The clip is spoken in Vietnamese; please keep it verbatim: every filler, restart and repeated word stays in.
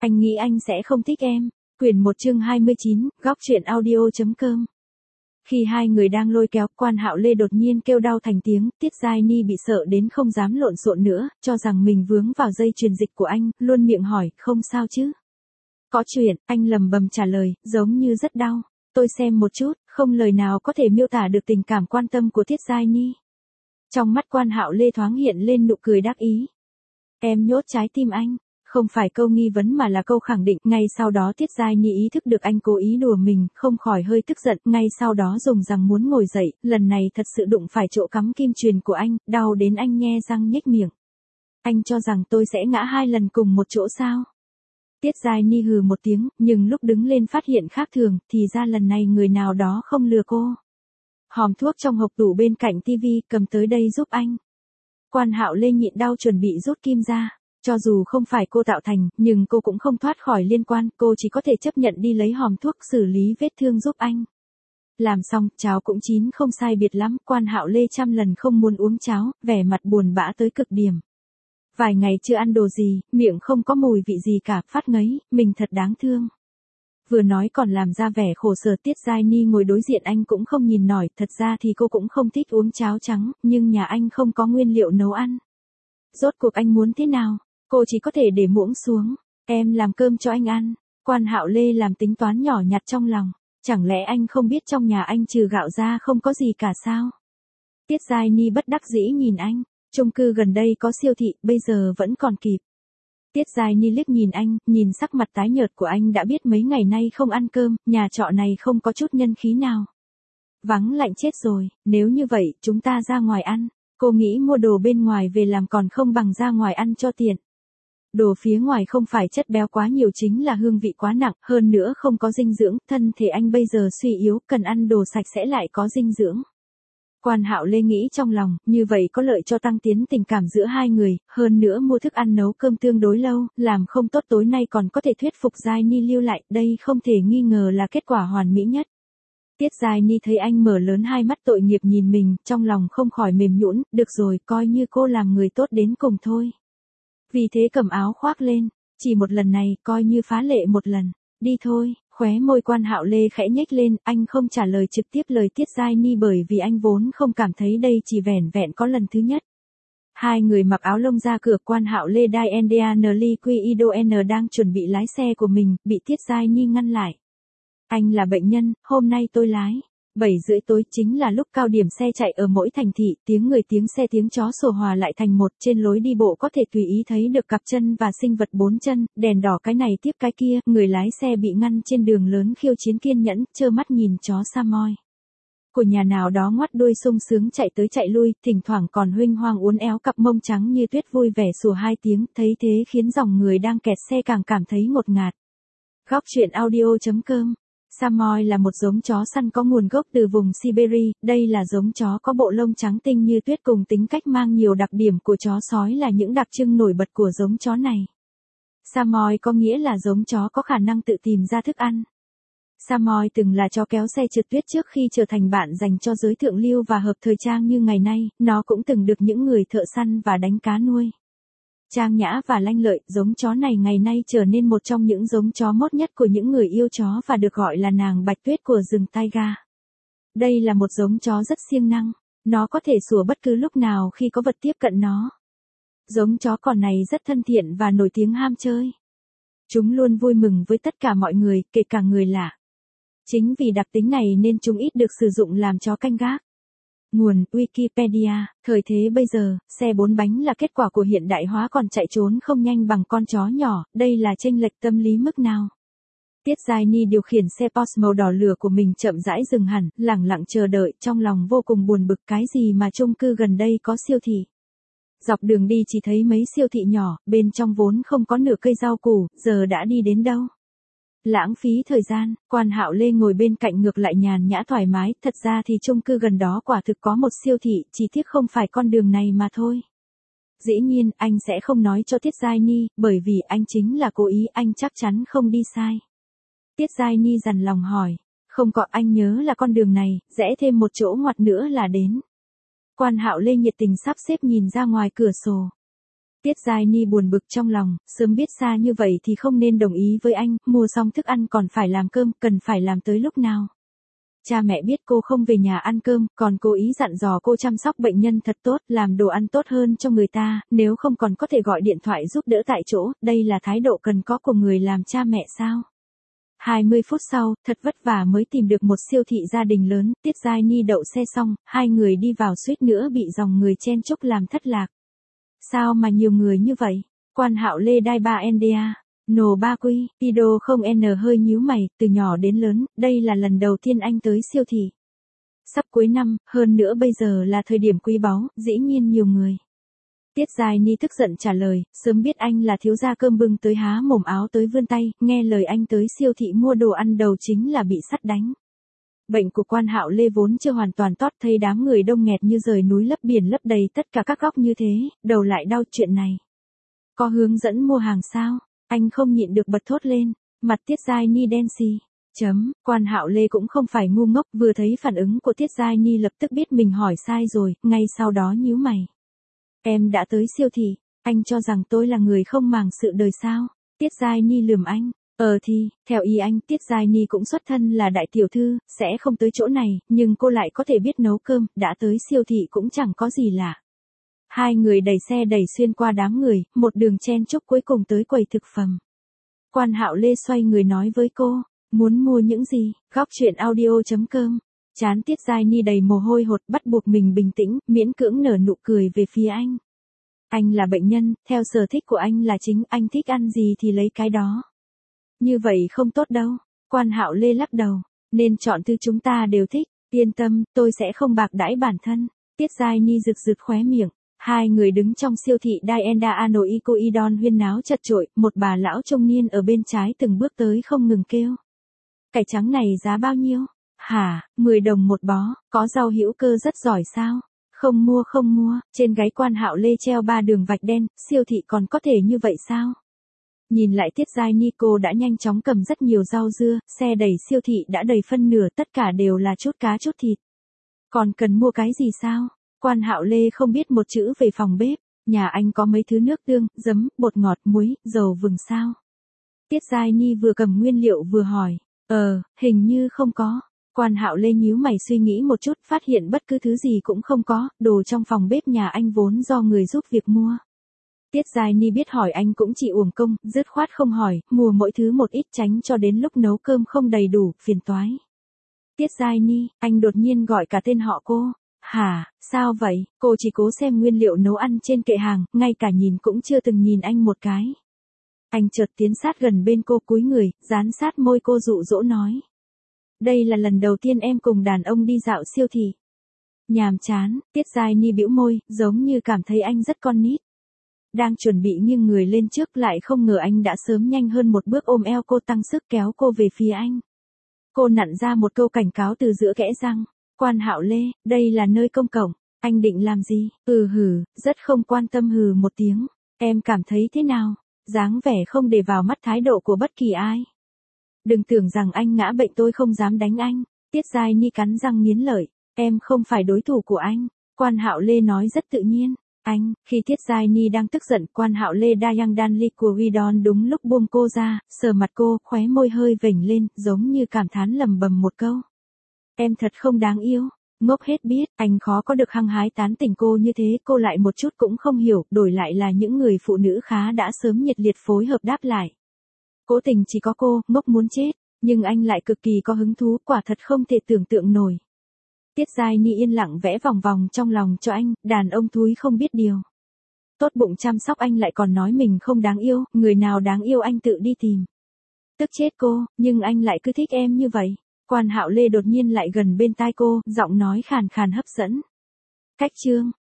Anh nghĩ anh sẽ không thích em. Quyển một chương hai mươi chín, góc truyện audio.com. Khi hai người đang lôi kéo, Quan Hạo Lê đột nhiên kêu đau thành tiếng, Tiết Giai Ni bị sợ đến không dám lộn xộn nữa, cho rằng mình vướng vào dây truyền dịch của anh, luôn miệng hỏi, không sao chứ? Có chuyện, anh lầm bầm trả lời, giống như rất đau. Tôi xem một chút, không lời nào có thể miêu tả được tình cảm quan tâm của Tiết Giai Ni. Trong mắt Quan Hạo Lê thoáng hiện lên nụ cười đắc ý. Em nhốt trái tim anh. Không phải câu nghi vấn mà là câu khẳng định. Ngay sau đó Tiết Giai Ni ý thức được anh cố ý đùa mình, không khỏi hơi tức giận. Ngay sau đó dùng rằng muốn ngồi dậy, lần này thật sự đụng phải chỗ cắm kim truyền của anh, đau đến anh nhe răng nhếch miệng. Anh cho rằng tôi sẽ ngã hai lần cùng một chỗ sao? Tiết Giai Ni hừ một tiếng, nhưng lúc đứng lên phát hiện khác thường, thì ra lần này người nào đó không lừa cô. Hòm thuốc trong hộp tủ bên cạnh tivi, cầm tới đây giúp anh. Quan Hạo Lê nhịn đau chuẩn bị rút kim ra. Cho dù không phải cô tạo thành, nhưng cô cũng không thoát khỏi liên quan, cô chỉ có thể chấp nhận đi lấy hòm thuốc xử lý vết thương giúp anh. Làm xong, cháo cũng chín không sai biệt lắm, Quan Hạo Lê trăm lần không muốn uống cháo, vẻ mặt buồn bã tới cực điểm. Vài ngày chưa ăn đồ gì, miệng không có mùi vị gì cả, phát ngấy, mình thật đáng thương. Vừa nói còn làm ra vẻ khổ sở. Tiết Giai Ni ngồi đối diện anh cũng không nhìn nổi, thật ra thì cô cũng không thích uống cháo trắng, nhưng nhà anh không có nguyên liệu nấu ăn. Rốt cuộc anh muốn thế nào? Cô chỉ có thể để muỗng xuống. Em làm cơm cho anh ăn. Quan Hạo Lê làm tính toán nhỏ nhặt trong lòng. Chẳng lẽ anh không biết trong nhà anh trừ gạo ra không có gì cả sao? Tiết Giai Ni bất đắc dĩ nhìn anh. Chung cư gần đây có siêu thị, bây giờ vẫn còn kịp. Tiết Giai Ni liếc nhìn anh, nhìn sắc mặt tái nhợt của anh đã biết mấy ngày nay không ăn cơm, nhà trọ này không có chút nhân khí nào. Vắng lạnh chết rồi, nếu như vậy, chúng ta ra ngoài ăn. Cô nghĩ mua đồ bên ngoài về làm còn không bằng ra ngoài ăn cho tiện. Đồ phía ngoài không phải chất béo quá nhiều, chính là hương vị quá nặng, hơn nữa không có dinh dưỡng, thân thể anh bây giờ suy yếu, cần ăn đồ sạch sẽ lại có dinh dưỡng. Quan Hạo Lê nghĩ trong lòng, như vậy có lợi cho tăng tiến tình cảm giữa hai người, hơn nữa mua thức ăn nấu cơm tương đối lâu, làm không tốt tối nay còn có thể thuyết phục Giai Ni lưu lại, đây không thể nghi ngờ là kết quả hoàn mỹ nhất. Tiết Giai Ni thấy anh mở lớn hai mắt tội nghiệp nhìn mình, trong lòng không khỏi mềm nhũn, được rồi, coi như cô làm người tốt đến cùng thôi. Vì thế cầm áo khoác lên, chỉ một lần này, coi như phá lệ một lần, đi thôi. Khóe môi Quan Hạo Lê khẽ nhếch lên, anh không trả lời trực tiếp lời Tiết Giai Ni bởi vì anh vốn không cảm thấy đây chỉ vẻn vẹn có lần thứ nhất. Hai người mặc áo lông ra cửa. Quan Hạo Lê Dianli Quidon đang chuẩn bị lái xe của mình, bị Tiết Giai Ni ngăn lại. Anh là bệnh nhân, hôm nay tôi lái. bảy rưỡi tối chính là lúc cao điểm xe chạy ở mỗi thành thị, tiếng người tiếng xe tiếng chó sổ hòa lại thành một, trên lối đi bộ có thể tùy ý thấy được cặp chân và sinh vật bốn chân, đèn đỏ cái này tiếp cái kia, người lái xe bị ngăn trên đường lớn khiêu chiến kiên nhẫn, trơ mắt nhìn chó Samoy của nhà nào đó ngoắt đuôi sung sướng chạy tới chạy lui, thỉnh thoảng còn huênh hoang uốn éo cặp mông trắng như tuyết vui vẻ sủa hai tiếng, thấy thế khiến dòng người đang kẹt xe càng cảm thấy ngột ngạt. Góc truyện audio.com. Samoy là một giống chó săn có nguồn gốc từ vùng Siberia, đây là giống chó có bộ lông trắng tinh như tuyết cùng tính cách mang nhiều đặc điểm của chó sói là những đặc trưng nổi bật của giống chó này. Samoy có nghĩa là giống chó có khả năng tự tìm ra thức ăn. Samoy từng là chó kéo xe trượt tuyết trước khi trở thành bạn dành cho giới thượng lưu và hợp thời trang như ngày nay, nó cũng từng được những người thợ săn và đánh cá nuôi. Trang nhã và lanh lợi, giống chó này ngày nay trở nên một trong những giống chó mốt nhất của những người yêu chó và được gọi là nàng bạch tuyết của rừng taiga. Đây là một giống chó rất siêng năng, nó có thể sủa bất cứ lúc nào khi có vật tiếp cận nó. Giống chó con này rất thân thiện và nổi tiếng ham chơi. Chúng luôn vui mừng với tất cả mọi người, kể cả người lạ. Chính vì đặc tính này nên chúng ít được sử dụng làm chó canh gác. Nguồn Wikipedia, thời thế bây giờ, xe bốn bánh là kết quả của hiện đại hóa còn chạy trốn không nhanh bằng con chó nhỏ, đây là chênh lệch tâm lý mức nào. Tiết Giai Ni điều khiển xe Porsche màu đỏ lửa của mình chậm rãi dừng hẳn, lẳng lặng chờ đợi, trong lòng vô cùng buồn bực, cái gì mà chung cư gần đây có siêu thị. Dọc đường đi chỉ thấy mấy siêu thị nhỏ, bên trong vốn không có nửa cây rau củ, giờ đã đi đến đâu. Lãng phí thời gian. Quan Hạo Lê ngồi bên cạnh ngược lại nhàn nhã thoải mái, thật ra thì chung cư gần đó quả thực có một siêu thị, chỉ tiếc không phải con đường này mà thôi. Dĩ nhiên, anh sẽ không nói cho Tiết Giai Ni, bởi vì anh chính là cố ý, anh chắc chắn không đi sai. Tiết Giai Ni dằn lòng hỏi, không có, anh nhớ là con đường này, rẽ thêm một chỗ ngoặt nữa là đến. Quan Hạo Lê nhiệt tình sắp xếp nhìn ra ngoài cửa sổ. Tiết Giai Ni buồn bực trong lòng, sớm biết xa như vậy thì không nên đồng ý với anh, mua xong thức ăn còn phải làm cơm, cần phải làm tới lúc nào. Cha mẹ biết cô không về nhà ăn cơm, còn cố ý dặn dò cô chăm sóc bệnh nhân thật tốt, làm đồ ăn tốt hơn cho người ta, nếu không còn có thể gọi điện thoại giúp đỡ tại chỗ, đây là thái độ cần có của người làm cha mẹ sao? hai mươi phút sau, thật vất vả mới tìm được một siêu thị gia đình lớn, Tiết Giai Ni đậu xe xong, hai người đi vào suýt nữa bị dòng người chen chúc làm thất lạc. Sao mà nhiều người như vậy? Quan Hạo Lê đai ba en đê a. Nồ ba quy, Tido không n hơi nhíu mày, từ nhỏ đến lớn, đây là lần đầu tiên anh tới siêu thị. Sắp cuối năm, hơn nữa bây giờ là thời điểm quý báu, dĩ nhiên nhiều người. Tiết Giai Ni tức giận trả lời, sớm biết anh là thiếu gia cơm bưng tới há mồm áo tới vươn tay, nghe lời anh tới siêu thị mua đồ ăn đầu chính là bị sắt đánh. Bệnh của Quan Hạo Lê vốn chưa hoàn toàn tốt, thấy đám người đông nghẹt như rời núi lấp biển lấp đầy tất cả các góc như thế, đầu lại đau chuyện này. Có hướng dẫn mua hàng sao? Anh không nhịn được bật thốt lên, mặt Tiết Giai Ni đen xì. Chấm, Quan Hạo Lê cũng không phải ngu ngốc, vừa thấy phản ứng của Tiết Giai Ni lập tức biết mình hỏi sai rồi, ngay sau đó nhíu mày. Em đã tới siêu thị, anh cho rằng tôi là người không màng sự đời sao? Tiết Giai Ni lườm anh. Ờ thì, theo ý anh, Tiết Giai Ni cũng xuất thân là đại tiểu thư, sẽ không tới chỗ này, nhưng cô lại có thể biết nấu cơm, đã tới siêu thị cũng chẳng có gì lạ. Hai người đẩy xe đẩy xuyên qua đám người, một đường chen chúc cuối cùng tới quầy thực phẩm. Quan Hạo Lê xoay người nói với cô, muốn mua những gì? Góc truyện audio chấm com. Chán Tiết Giai Ni đầy mồ hôi hột, bắt buộc mình bình tĩnh, miễn cưỡng nở nụ cười về phía anh. Anh là bệnh nhân, theo sở thích của anh là chính, anh thích ăn gì thì lấy cái đó. Như vậy không tốt đâu. Quan Hạo Lê lắc đầu, nên chọn thứ chúng ta đều thích, yên tâm, tôi sẽ không bạc đãi bản thân. Tiết Giai Ni rực rực khóe miệng. Hai người đứng trong siêu thị Dienda Anoikoidon huyên náo chật chội, một bà lão trung niên ở bên trái từng bước tới không ngừng kêu. Cải trắng này giá bao nhiêu? Hả, mười đồng một bó, có rau hữu cơ rất giỏi sao? Không mua không mua, trên gáy Quan Hạo Lê treo ba đường vạch đen, siêu thị còn có thể như vậy sao? Nhìn lại Tiết Giai Ni, cô đã nhanh chóng cầm rất nhiều rau dưa, xe đẩy siêu thị đã đầy phân nửa, tất cả đều là chút cá chút thịt. Còn cần mua cái gì sao? Quan Hạo Lê không biết một chữ về phòng bếp, nhà anh có mấy thứ nước tương, giấm, bột ngọt, muối, dầu vừng sao? Tiết Giai Ni vừa cầm nguyên liệu vừa hỏi, ờ, hình như không có. Quan Hạo Lê nhíu mày suy nghĩ một chút, phát hiện bất cứ thứ gì cũng không có, đồ trong phòng bếp nhà anh vốn do người giúp việc mua. Tiết Giai Ni biết hỏi anh cũng chỉ uổng công, dứt khoát không hỏi, mua mỗi thứ một ít tránh cho đến lúc nấu cơm không đầy đủ, phiền toái. Tiết Giai Ni, anh đột nhiên gọi cả tên họ cô. Hả, sao vậy? Cô chỉ cố xem nguyên liệu nấu ăn trên kệ hàng, ngay cả nhìn cũng chưa từng nhìn anh một cái. Anh chợt tiến sát gần bên cô, cúi người, dán sát môi cô dụ dỗ nói. Đây là lần đầu tiên em cùng đàn ông đi dạo siêu thị. Nhàm chán, Tiết Giai Ni bĩu môi, giống như cảm thấy anh rất con nít. Đang chuẩn bị nghiêng người lên trước lại không ngờ anh đã sớm nhanh hơn một bước ôm eo cô, tăng sức kéo cô về phía anh. Cô nặn ra một câu cảnh cáo từ giữa kẽ răng. Quan Hạo Lê, đây là nơi công cộng, anh định làm gì? Ừ hử, rất không quan tâm hừ một tiếng. Em cảm thấy thế nào? Dáng vẻ không để vào mắt thái độ của bất kỳ ai. Đừng tưởng rằng anh ngã bệnh tôi không dám đánh anh. Tiết Giai Ni cắn răng nghiến lợi. Em không phải đối thủ của anh. Quan Hạo Lê nói rất tự nhiên. Anh, khi Tiết Giai Ni đang tức giận, Quan Hạo Lê Dayang Danli của Ridon đúng lúc buông cô ra, sờ mặt cô, khóe môi hơi vểnh lên, giống như cảm thán lầm bầm một câu. Em thật không đáng yêu, ngốc hết biết, anh khó có được hăng hái tán tỉnh cô như thế, cô lại một chút cũng không hiểu, đổi lại là những người phụ nữ khá đã sớm nhiệt liệt phối hợp đáp lại. Cố tình chỉ có cô, ngốc muốn chết, nhưng anh lại cực kỳ có hứng thú, quả thật không thể tưởng tượng nổi. Tiết Giai Ni yên lặng vẽ vòng vòng trong lòng cho anh, đàn ông thúi không biết điều. Tốt bụng chăm sóc anh lại còn nói mình không đáng yêu, người nào đáng yêu anh tự đi tìm. Tức chết cô, nhưng anh lại cứ thích em như vậy. Quan Hạo Lê đột nhiên lại gần bên tai cô, giọng nói khàn khàn hấp dẫn. Cách chương,